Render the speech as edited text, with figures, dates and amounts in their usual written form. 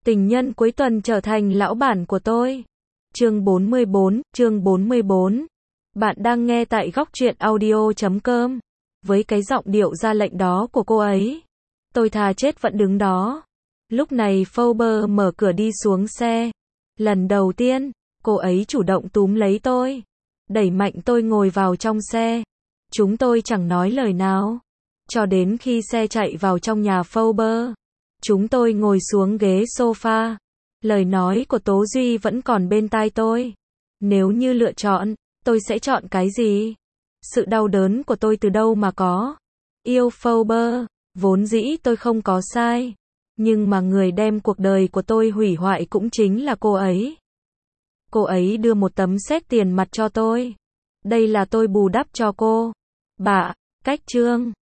Tình nhân cuối tuần trở thành lão bản của tôi. Chương 44. Bạn đang nghe tại góc truyện audio.com. Với cái giọng điệu ra lệnh đó của cô ấy, tôi thà chết vẫn đứng đó. Lúc này Fauber mở cửa đi xuống xe. Lần đầu tiên, cô ấy chủ động túm lấy tôi, đẩy mạnh tôi ngồi vào trong xe. Chúng tôi chẳng nói lời nào, cho đến khi xe chạy vào trong nhà Fauber. Chúng tôi ngồi xuống ghế sofa. Lời nói của Tố Duy vẫn còn bên tai tôi. Nếu như lựa chọn, tôi sẽ chọn cái gì? Sự đau đớn của tôi từ đâu mà có? Yêu Fauber, vốn dĩ tôi không có sai. Nhưng mà người đem cuộc đời của tôi hủy hoại cũng chính là cô ấy. Cô ấy đưa một tấm séc tiền mặt cho tôi. Đây là tôi bù đắp cho cô. Cách chương